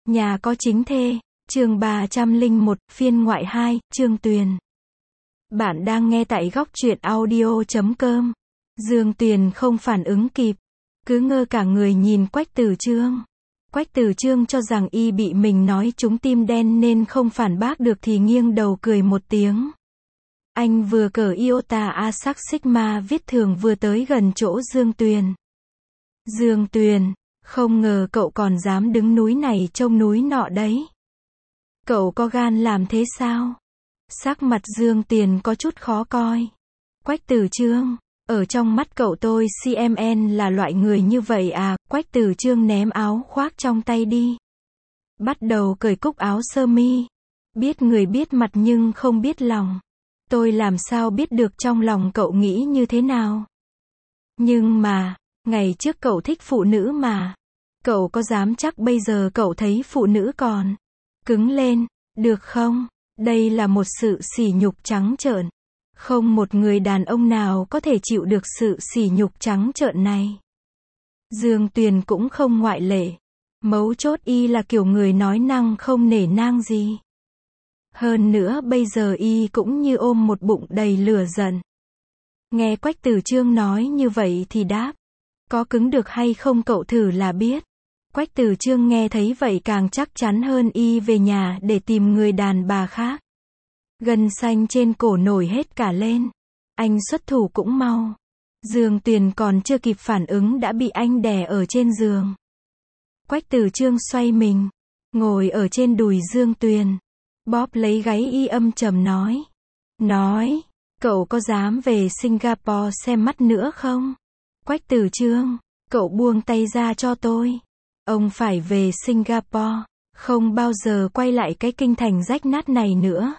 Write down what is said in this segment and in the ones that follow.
Nhà có chính thê, chương 301, phiên ngoại 2, Chương Tuyền. Bạn đang nghe tại góc truyện audio.com. Dương Tuyền không phản ứng kịp, cứ ngơ cả người nhìn Quách Tử Chương. Quách Tử Chương cho rằng y bị mình nói trúng tim đen nên không phản bác được thì nghiêng đầu cười một tiếng. Anh vừa cởi iota Asac Sigma viết thường vừa tới gần chỗ Dương Tuyền. Dương Tuyền, không ngờ cậu còn dám đứng núi này trông núi nọ đấy. Cậu có gan làm thế sao? Sắc mặt Dương Tuyền có chút khó coi. Quách Tử Chương, ở trong mắt cậu tôi CMN là loại người như vậy à? Quách Tử Chương ném áo khoác trong tay đi. Bắt đầu cởi cúc áo sơ mi. Biết người biết mặt nhưng không biết lòng. Tôi làm sao biết được trong lòng cậu nghĩ như thế nào? Nhưng mà, ngày trước cậu thích phụ nữ mà. Cậu có dám chắc bây giờ cậu thấy phụ nữ còn cứng lên, được không? Đây là một sự sỉ nhục trắng trợn. Không một người đàn ông nào có thể chịu được sự sỉ nhục trắng trợn này. Dương Tuyền cũng không ngoại lệ. Mấu chốt y là kiểu người nói năng không nể nang gì. Hơn nữa bây giờ y cũng như ôm một bụng đầy lửa giận. Nghe Quách Tử Chương nói như vậy thì đáp. Có cứng được hay không cậu thử là biết. Quách Tử Chương nghe thấy vậy càng chắc chắn hơn y về nhà để tìm người đàn bà khác. Gân xanh trên cổ nổi hết cả lên. Anh xuất thủ cũng mau. Dương Tuyền còn chưa kịp phản ứng đã bị anh đè ở trên giường. Quách Tử Chương xoay mình, ngồi ở trên đùi Dương Tuyền, bóp lấy gáy y âm trầm nói. Cậu có dám về Singapore xem mắt nữa không? Quách Tử Chương, cậu buông tay ra cho tôi. Ông phải về Singapore, không bao giờ quay lại cái kinh thành rách nát này nữa.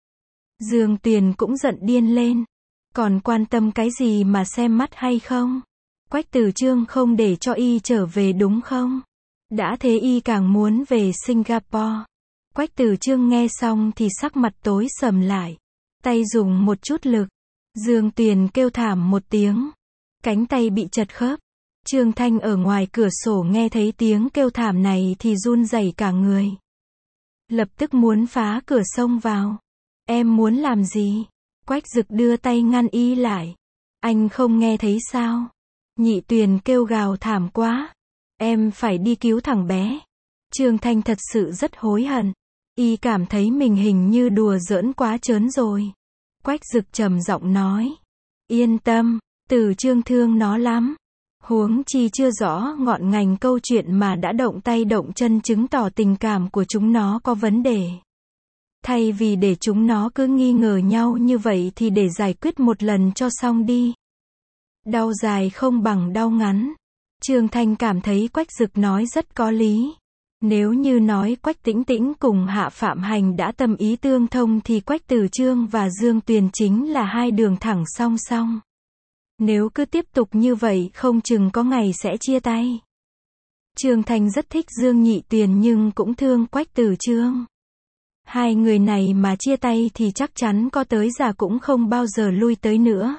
Dương Tuyền cũng giận điên lên. Còn quan tâm cái gì mà xem mắt hay không? Quách Tử Chương không để cho y trở về đúng không? Đã thế y càng muốn về Singapore. Quách Tử Chương nghe xong thì sắc mặt tối sầm lại. Tay dùng một chút lực. Dương Tuyền kêu thảm một tiếng. Cánh tay bị chật khớp. Trương Thanh ở ngoài cửa sổ nghe thấy tiếng kêu thảm này thì run rẩy cả người. Lập tức muốn phá cửa xông vào. Em muốn làm gì? Quách Dực đưa tay ngăn y lại. Anh không nghe thấy sao? Nhị Tuyền kêu gào thảm quá. Em phải đi cứu thằng bé. Trương Thanh thật sự rất hối hận. Y cảm thấy mình hình như đùa giỡn quá trớn rồi. Quách Dực trầm giọng nói. Yên tâm, Tử Chương thương nó lắm. Huống chi chưa rõ ngọn ngành câu chuyện mà đã động tay động chân chứng tỏ tình cảm của chúng nó có vấn đề. Thay vì để chúng nó cứ nghi ngờ nhau như vậy thì để giải quyết một lần cho xong đi. Đau dài không bằng đau ngắn. Trương Thanh cảm thấy Quách Dực nói rất có lý. Nếu như nói Quách Tĩnh Tĩnh cùng Hạ Phạm Hành đã tâm ý tương thông thì Quách Tử Chương và Dương Tuyền chính là hai đường thẳng song song. Nếu cứ tiếp tục như vậy không chừng có ngày sẽ chia tay. Trương Thanh rất thích Dương Nhị Tuyền nhưng cũng thương Quách Tử Chương. Hai người này mà chia tay thì chắc chắn có tới già cũng không bao giờ lui tới nữa.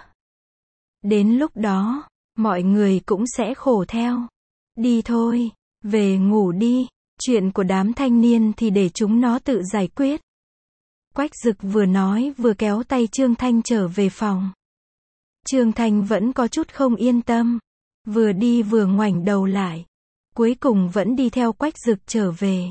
Đến lúc đó, mọi người cũng sẽ khổ theo. Đi thôi, về ngủ đi, chuyện của đám thanh niên thì để chúng nó tự giải quyết. Quách Dực vừa nói vừa kéo tay Trương Thanh trở về phòng. Trương Thanh vẫn có chút không yên tâm, vừa đi vừa ngoảnh đầu lại. Cuối cùng vẫn đi theo Quách Dực trở về.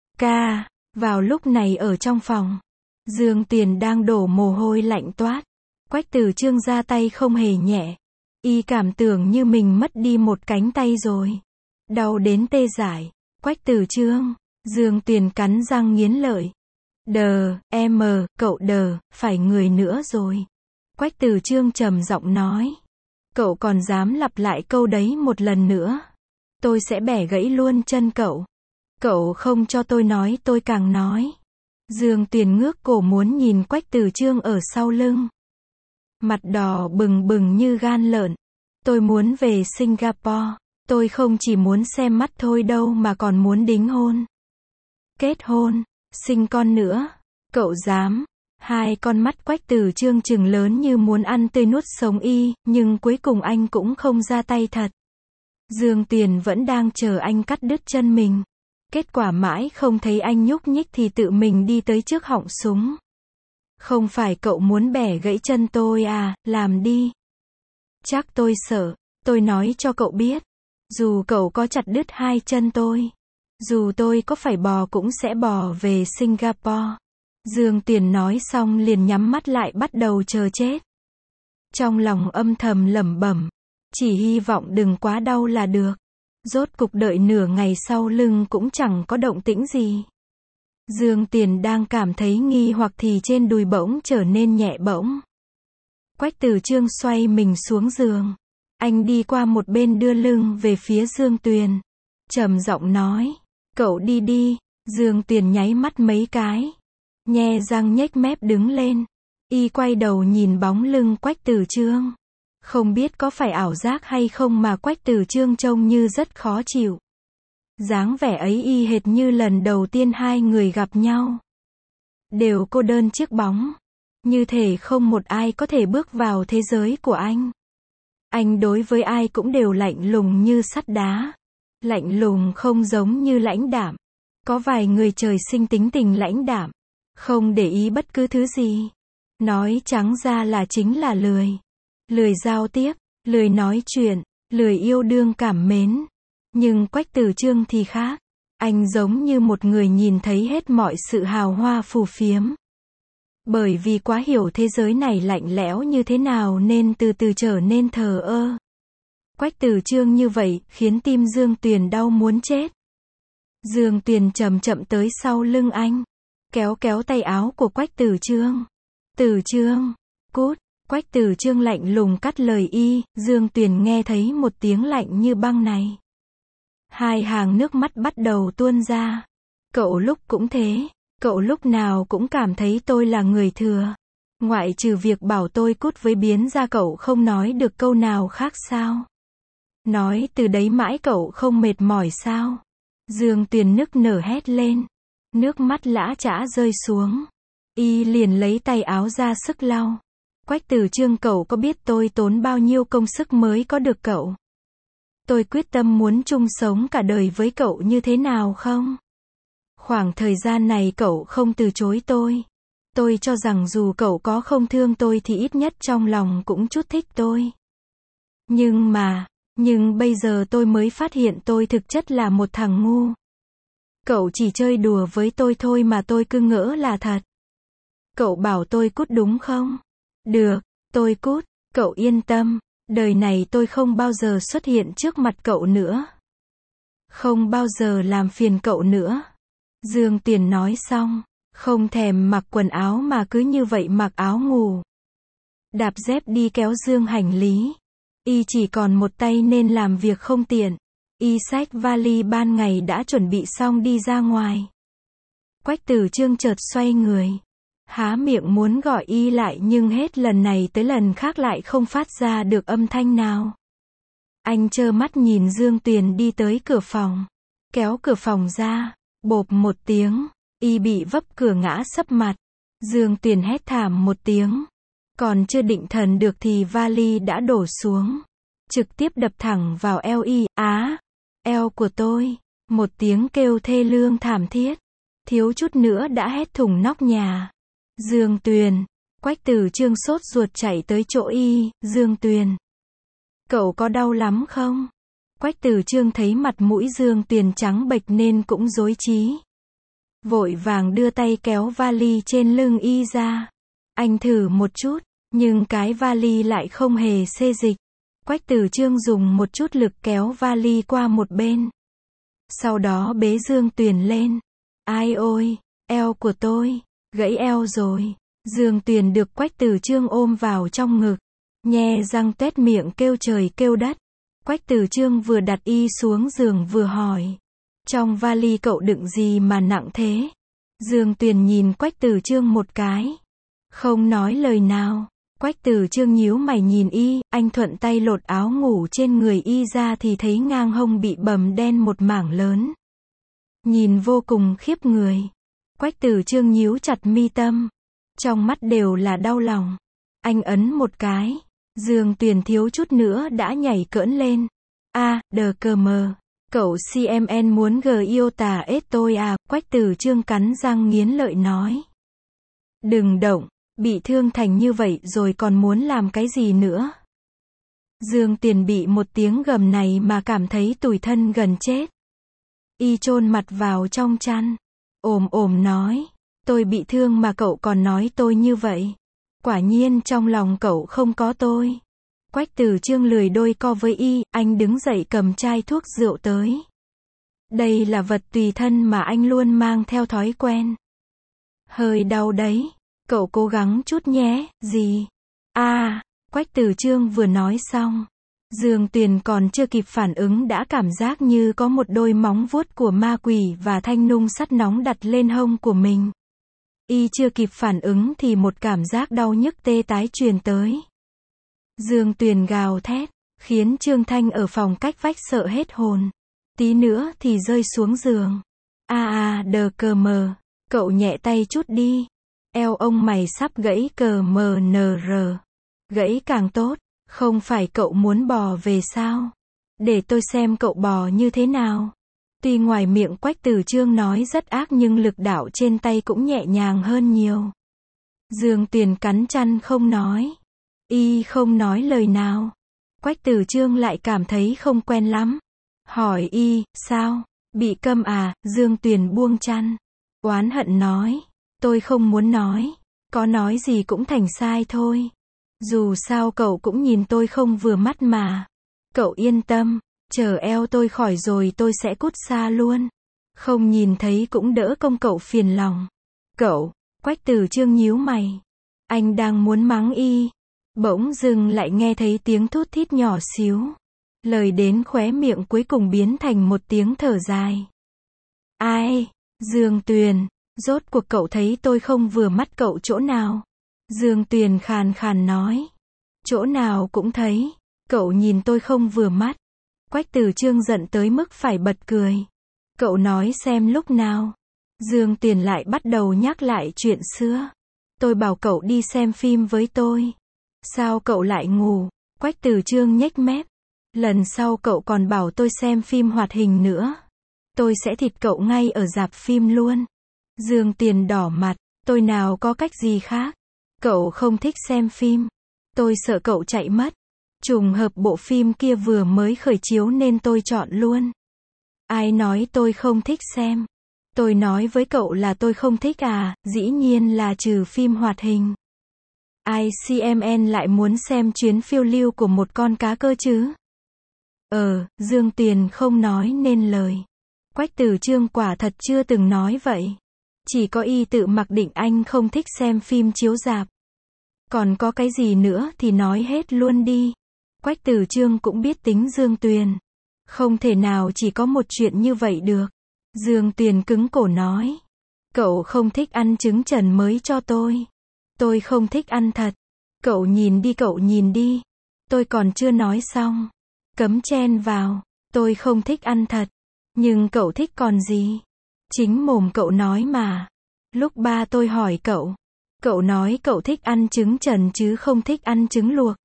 Vào lúc này ở trong phòng, Dương Tuyền đang đổ mồ hôi lạnh toát. Quách Tử Chương ra tay không hề nhẹ. Y cảm tưởng như mình mất đi một cánh tay rồi. Đau đến tê dại. Quách Tử Chương, Dương Tuyền cắn răng nghiến lợi. Cậu phải người nữa rồi. Quách Tử Chương trầm giọng nói. Cậu còn dám lặp lại câu đấy một lần nữa. Tôi sẽ bẻ gãy luôn chân cậu. Cậu không cho tôi nói tôi càng nói. Dương Tuyền ngước cổ muốn nhìn Quách Tử Chương ở sau lưng. Mặt đỏ bừng bừng như gan lợn. Tôi muốn về Singapore. Tôi không chỉ muốn xem mắt thôi đâu mà còn muốn đính hôn. Kết hôn, sinh con nữa. Cậu dám. Hai con mắt Quách Tử Chương trừng lớn như muốn ăn tươi nuốt sống y, nhưng cuối cùng anh cũng không ra tay thật. Dương Tuyền vẫn đang chờ anh cắt đứt chân mình. Kết quả mãi không thấy anh nhúc nhích thì tự mình đi tới trước họng súng. Không phải cậu muốn bẻ gãy chân tôi à, làm đi. Chắc tôi sợ, tôi nói cho cậu biết. Dù cậu có chặt đứt hai chân tôi. Dù tôi có phải bò cũng sẽ bò về Singapore. Dương Tuyền nói xong liền nhắm mắt lại bắt đầu chờ chết. Trong lòng âm thầm lẩm bẩm. Chỉ hy vọng đừng quá đau là được. Rốt cục đợi nửa ngày sau lưng cũng chẳng có động tĩnh gì. Dương Tuyền đang cảm thấy nghi hoặc thì trên đùi bỗng trở nên nhẹ bỗng. Quách Tử Chương xoay mình xuống giường. Anh đi qua một bên đưa lưng về phía Dương Tuyền. Trầm giọng nói. Cậu đi đi. Dương Tuyền nháy mắt mấy cái. Nhe răng nhếch mép đứng lên. Y quay đầu nhìn bóng lưng Quách Tử Chương. Không biết có phải ảo giác hay không mà Quách Tử Chương trông như rất khó chịu. Dáng vẻ ấy y hệt như lần đầu tiên hai người gặp nhau. Đều cô đơn chiếc bóng. Như thể không một ai có thể bước vào thế giới của anh. Anh đối với ai cũng đều lạnh lùng như sắt đá. Lạnh lùng không giống như lãnh đạm. Có vài người trời sinh tính tình lãnh đạm. Không để ý bất cứ thứ gì. Nói trắng ra là chính là lười. Lười giao tiếp, lười nói chuyện, lười yêu đương cảm mến. Nhưng Quách Tử Chương thì khác. Anh giống như một người nhìn thấy hết mọi sự hào hoa phù phiếm. Bởi vì quá hiểu thế giới này lạnh lẽo như thế nào nên từ từ trở nên thờ ơ. Quách Tử Chương như vậy khiến tim Dương Tuyền đau muốn chết. Dương Tuyền chậm chậm tới sau lưng anh. Kéo kéo tay áo của Quách Tử Chương. Tử Chương, cút. Quách Tử Chương lạnh lùng cắt lời y. Dương Tuyền nghe thấy một tiếng lạnh như băng này. Hai hàng nước mắt bắt đầu tuôn ra. Cậu lúc cũng thế. Cậu lúc nào cũng cảm thấy tôi là người thừa. Ngoại trừ việc bảo tôi cút với biến ra cậu không nói được câu nào khác sao? Nói từ đấy mãi cậu không mệt mỏi sao? Dương Tuyền nức nở hét lên. Nước mắt lã chã rơi xuống. Y liền lấy tay áo ra sức lau. Quách Tử Chương, cậu có biết tôi tốn bao nhiêu công sức mới có được cậu? Tôi quyết tâm muốn chung sống cả đời với cậu như thế nào không? Khoảng thời gian này cậu không từ chối tôi. Tôi cho rằng dù cậu có không thương tôi thì ít nhất trong lòng cũng chút thích tôi. Nhưng bây giờ tôi mới phát hiện tôi thực chất là một thằng ngu. Cậu chỉ chơi đùa với tôi thôi mà tôi cứ ngỡ là thật. Cậu bảo tôi cút đúng không? Được, tôi cút, cậu yên tâm, đời này tôi không bao giờ xuất hiện trước mặt cậu nữa. Không bao giờ làm phiền cậu nữa. Dương Tuyền nói xong, không thèm mặc quần áo mà cứ như vậy mặc áo ngủ. Đạp dép đi kéo dương hành lý. Y chỉ còn một tay nên làm việc không tiện. Y xách vali ban ngày đã chuẩn bị xong đi ra ngoài. Quách Tử Chương chợt xoay người. Há miệng muốn gọi y lại nhưng hết lần này tới lần khác lại không phát ra được âm thanh nào. Anh trơ mắt nhìn Dương Tuyền đi tới cửa phòng. Kéo cửa phòng ra. Bộp một tiếng. Y bị vấp cửa ngã sấp mặt. Dương Tuyền hét thảm một tiếng. Còn chưa định thần được thì vali đã đổ xuống. Trực tiếp đập thẳng vào eo y. Á! Eo của tôi! Một tiếng kêu thê lương thảm thiết. Thiếu chút nữa đã hét thủng nóc nhà. Dương Tuyền! Quách Tử Chương sốt ruột chạy tới chỗ y. Dương Tuyền! Cậu có đau lắm không? Quách Tử Chương thấy mặt mũi Dương Tuyền trắng bệch nên cũng rối trí. Vội vàng đưa tay kéo vali trên lưng y ra. Anh thử một chút, nhưng cái vali lại không hề xê dịch. Quách Tử Chương dùng một chút lực kéo vali qua một bên. Sau đó bế Dương Tuyền lên. Ai ôi, eo của tôi, gãy eo rồi. Dương Tuyền được Quách Tử Chương ôm vào trong ngực. Nhe răng tuét miệng kêu trời kêu đất. Quách Tử Chương vừa đặt y xuống giường vừa hỏi. Trong vali cậu đựng gì mà nặng thế? Dương Tuyền nhìn Quách Tử Chương một cái. Không nói lời nào. Quách Tử Chương nhíu mày nhìn y. Anh thuận tay lột áo ngủ trên người y ra thì thấy ngang hông bị bầm đen một mảng lớn. Nhìn vô cùng khiếp người. Quách Tử Chương nhíu chặt mi tâm. Trong mắt đều là đau lòng. Anh ấn một cái. Dương Tuyền thiếu chút nữa đã nhảy cỡn lên. A, đờ cờ mờ. Cậu CMN muốn yêu tà ết tôi à, Quách Tử Chương cắn răng nghiến lợi nói. Đừng động, bị thương thành như vậy rồi còn muốn làm cái gì nữa. Dương Tuyền bị một tiếng gầm này mà cảm thấy tủi thân gần chết. Y chôn mặt vào trong chăn, ồm nói, tôi bị thương mà cậu còn nói tôi như vậy. Quả nhiên trong lòng cậu không có tôi. Quách Tử Chương lười đôi co với y, anh đứng dậy cầm chai thuốc rượu tới. Đây là vật tùy thân mà anh luôn mang theo thói quen. Hơi đau đấy, cậu cố gắng chút nhé, gì? Quách Tử Chương vừa nói xong, Dương Tuyền còn chưa kịp phản ứng đã cảm giác như có một đôi móng vuốt của ma quỷ và thanh nung sắt nóng đặt lên hông của mình. Y chưa kịp phản ứng thì một cảm giác đau nhức tê tái truyền tới. Dương Tuyền gào thét, khiến Trương Thanh ở phòng cách vách sợ hết hồn. Tí nữa thì rơi xuống giường. Đờ cờ mờ, cậu nhẹ tay chút đi. Eo ông mày sắp gãy cờ mờ nờ rờ. Gãy càng tốt, không phải cậu muốn bò về sao? Để tôi xem cậu bò như thế nào. Tuy ngoài miệng Quách Tử Chương nói rất ác nhưng lực đạo trên tay cũng nhẹ nhàng hơn nhiều. Dương Tuyền cắn chăn không nói. Y không nói lời nào. Quách Tử Chương lại cảm thấy không quen lắm. Hỏi y, sao? Bị câm à? Dương Tuyền buông chăn. Oán hận nói. Tôi không muốn nói. Có nói gì cũng thành sai thôi. Dù sao cậu cũng nhìn tôi không vừa mắt mà. Cậu yên tâm. Chờ eo tôi khỏi rồi tôi sẽ cút xa luôn. Không nhìn thấy cũng đỡ công cậu phiền lòng. Cậu, Quách Tử Chương nhíu mày. Anh đang muốn mắng y. Bỗng dưng lại nghe thấy tiếng thút thít nhỏ xíu. Lời đến khóe miệng cuối cùng biến thành một tiếng thở dài. Ai? Dương Tuyền, rốt cuộc cậu thấy tôi không vừa mắt cậu chỗ nào? Dương Tuyền khàn khàn nói. Chỗ nào cũng thấy. Cậu nhìn tôi không vừa mắt. Quách Tử Chương giận tới mức phải bật cười. Cậu nói xem lúc nào. Dương Tuyền lại bắt đầu nhắc lại chuyện xưa. Tôi bảo cậu đi xem phim với tôi. Sao cậu lại ngủ? Quách Tử Chương nhếch mép. Lần sau cậu còn bảo tôi xem phim hoạt hình nữa. Tôi sẽ thịt cậu ngay ở rạp phim luôn. Dương Tuyền đỏ mặt. Tôi nào có cách gì khác. Cậu không thích xem phim. Tôi sợ cậu chạy mất. Trùng hợp bộ phim kia vừa mới khởi chiếu nên tôi chọn luôn. Ai nói tôi không thích xem? Tôi nói với cậu là tôi không thích à, dĩ nhiên là trừ phim hoạt hình. ICMN lại muốn xem chuyến phiêu lưu của một con cá cơ chứ? Dương Tuyền không nói nên lời. Quách Tử Chương quả thật chưa từng nói vậy. Chỉ có y tự mặc định anh không thích xem phim chiếu rạp. Còn có cái gì nữa thì nói hết luôn đi. Quách Tử Chương cũng biết tính Dương Tuyền. Không thể nào chỉ có một chuyện như vậy được. Dương Tuyền cứng cổ nói. Cậu không thích ăn trứng trần mới cho tôi. Tôi không thích ăn thật. Cậu nhìn đi. Tôi còn chưa nói xong. Cấm chen vào. Tôi không thích ăn thật. Nhưng cậu thích còn gì? Chính mồm cậu nói mà. Lúc ba tôi hỏi cậu. Cậu nói cậu thích ăn trứng trần chứ không thích ăn trứng luộc.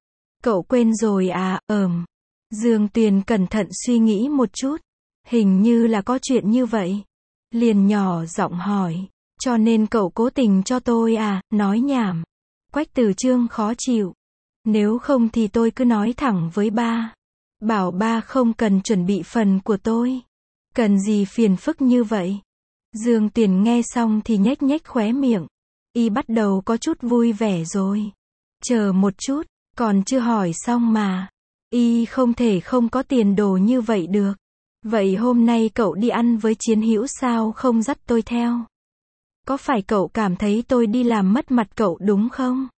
Cậu quên rồi à? Dương Tuyền cẩn thận suy nghĩ một chút. Hình như là có chuyện như vậy. Liền nhỏ giọng hỏi. Cho nên cậu cố tình cho tôi à? Nói nhảm. Quách Tử Chương khó chịu. Nếu không thì tôi cứ nói thẳng với ba. Bảo ba không cần chuẩn bị phần của tôi. Cần gì phiền phức như vậy? Dương Tuyền nghe xong thì nhếch nhếch khóe miệng. Y bắt đầu có chút vui vẻ rồi. Chờ một chút, còn chưa hỏi xong mà. Y không thể không có tiền đồ như vậy được. Vậy hôm nay cậu đi ăn với Chiến Hữu sao không dắt tôi theo? Có phải cậu cảm thấy tôi đi làm mất mặt cậu đúng không?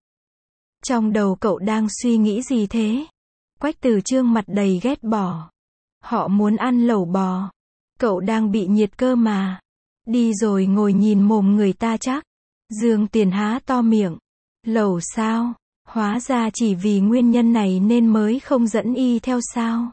Trong đầu cậu đang suy nghĩ gì thế? Quách Tử Chương mặt đầy ghét bỏ. Họ muốn ăn lẩu bò. Cậu đang bị nhiệt cơ mà. Đi rồi ngồi nhìn mồm người ta chắc. Dương Tuyền há to miệng. Lẩu sao? Hóa ra chỉ vì nguyên nhân này nên mới không dẫn y theo sao?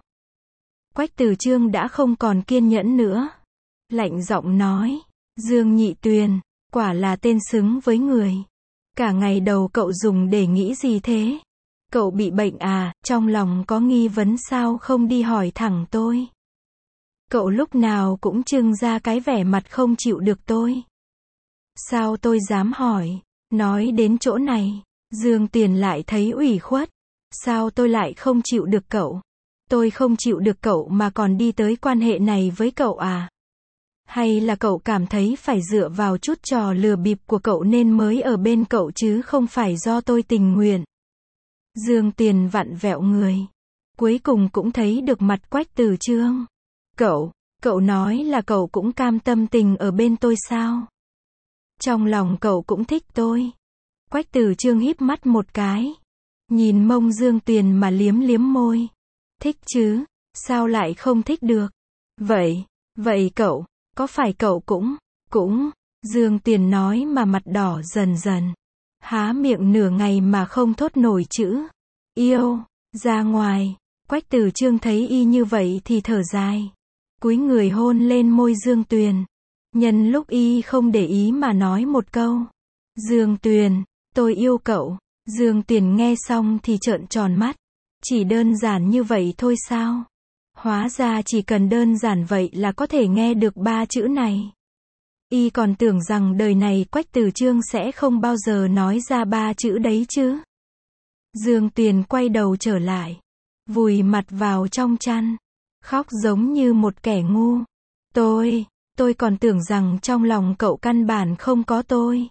Quách Tử Chương đã không còn kiên nhẫn nữa. Lạnh giọng nói. Dương Nhị Tuyền, quả là tên xứng với người. Cả ngày đầu cậu dùng để nghĩ gì thế? Cậu bị bệnh à, trong lòng có nghi vấn sao không đi hỏi thẳng tôi? Cậu lúc nào cũng trưng ra cái vẻ mặt không chịu được tôi. Sao tôi dám hỏi? Nói đến chỗ này, Dương Tuyền lại thấy ủy khuất. Sao tôi lại không chịu được cậu? Tôi không chịu được cậu mà còn đi tới quan hệ này với cậu à? Hay là cậu cảm thấy phải dựa vào chút trò lừa bịp của cậu nên mới ở bên cậu chứ không phải do tôi tình nguyện? Dương Tuyền vặn vẹo người. Cuối cùng cũng thấy được mặt Quách Tử Chương. Cậu nói là cậu cũng cam tâm tình ở bên tôi sao? Trong lòng cậu cũng thích tôi. Quách Tử Chương híp mắt một cái. Nhìn mông Dương Tuyền mà liếm liếm môi. Thích chứ, sao lại không thích được? Vậy cậu, có phải cậu cũng, Dương Tuyền nói mà mặt đỏ dần dần. Há miệng nửa ngày mà không thốt nổi chữ yêu ra ngoài. Quách Tử Chương thấy y như vậy thì thở dài. Cúi người hôn lên môi Dương Tuyền. Nhân lúc y không để ý mà nói một câu. Dương Tuyền, tôi yêu cậu. Dương Tuyền nghe xong thì trợn tròn mắt. Chỉ đơn giản như vậy thôi sao? Hóa ra chỉ cần đơn giản vậy là có thể nghe được 3 chữ này. Y còn tưởng rằng đời này Quách Tử Chương sẽ không bao giờ nói ra 3 chữ đấy chứ. Dương Tuyền quay đầu trở lại. Vùi mặt vào trong chăn. Khóc giống như một kẻ ngu. Tôi còn tưởng rằng trong lòng cậu căn bản không có tôi.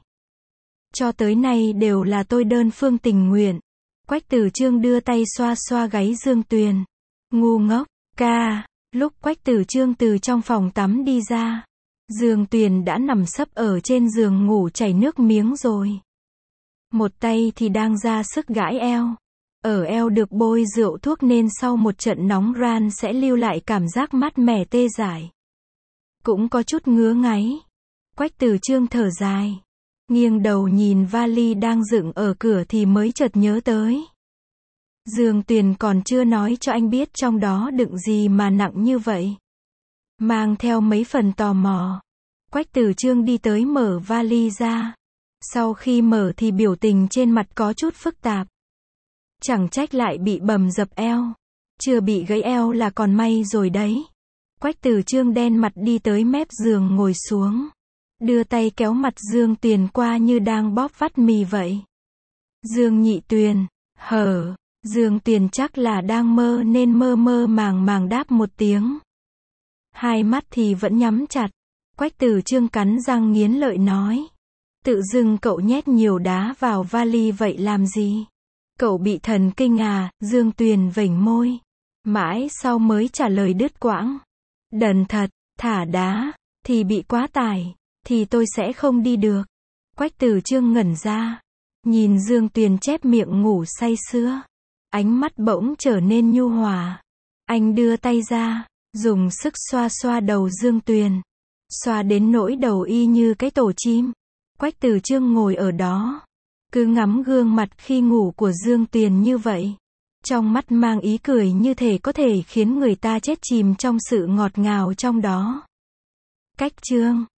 Cho tới nay đều là tôi đơn phương tình nguyện. Quách Tử Chương đưa tay xoa xoa gáy Dương Tuyền. Ngu ngốc, ca. Lúc Quách Tử Chương từ trong phòng tắm đi ra, Dương Tuyền đã nằm sấp ở trên giường ngủ chảy nước miếng rồi. Một tay thì đang ra sức gãi eo. Ở eo được bôi rượu thuốc nên sau một trận nóng ran sẽ lưu lại cảm giác mát mẻ tê dại. Cũng có chút ngứa ngáy. Quách Tử Chương thở dài. Nghiêng đầu nhìn vali đang dựng ở cửa thì mới chợt nhớ tới. Dương Tuyền còn chưa nói cho anh biết trong đó đựng gì mà nặng như vậy. Mang theo mấy phần tò mò. Quách Tử Chương đi tới mở vali ra. Sau khi mở thì biểu tình trên mặt có chút phức tạp. Chẳng trách lại bị bầm dập eo. Chưa bị gãy eo là còn may rồi đấy. Quách Tử Chương đen mặt đi tới mép giường ngồi xuống. Đưa tay kéo mặt Dương Tuyền qua như đang bóp vắt mì vậy. Dương Nhị Tuyền, hở. Dương Tuyền chắc là đang mơ nên mơ mơ màng màng đáp một tiếng. Hai mắt thì vẫn nhắm chặt. Quách Tử Chương cắn răng nghiến lợi nói. Tự dưng cậu nhét nhiều đá vào vali vậy làm gì? Cậu bị thần kinh à? Dương Tuyền vểnh môi. Mãi sau mới trả lời đứt quãng. Đần thật, thả đá, thì bị quá tải, thì tôi sẽ không đi được. Quách Tử Chương ngẩn ra. Nhìn Dương Tuyền chép miệng ngủ say sưa. Ánh mắt bỗng trở nên nhu hòa. Anh đưa tay ra, dùng sức xoa xoa đầu Dương Tuyền. Xoa đến nỗi đầu y như cái tổ chim. Quách Tử Chương ngồi ở đó. Cứ ngắm gương mặt khi ngủ của Dương Tuyền như vậy. Trong mắt mang ý cười như thể có thể khiến người ta chết chìm trong sự ngọt ngào trong đó. Cách chương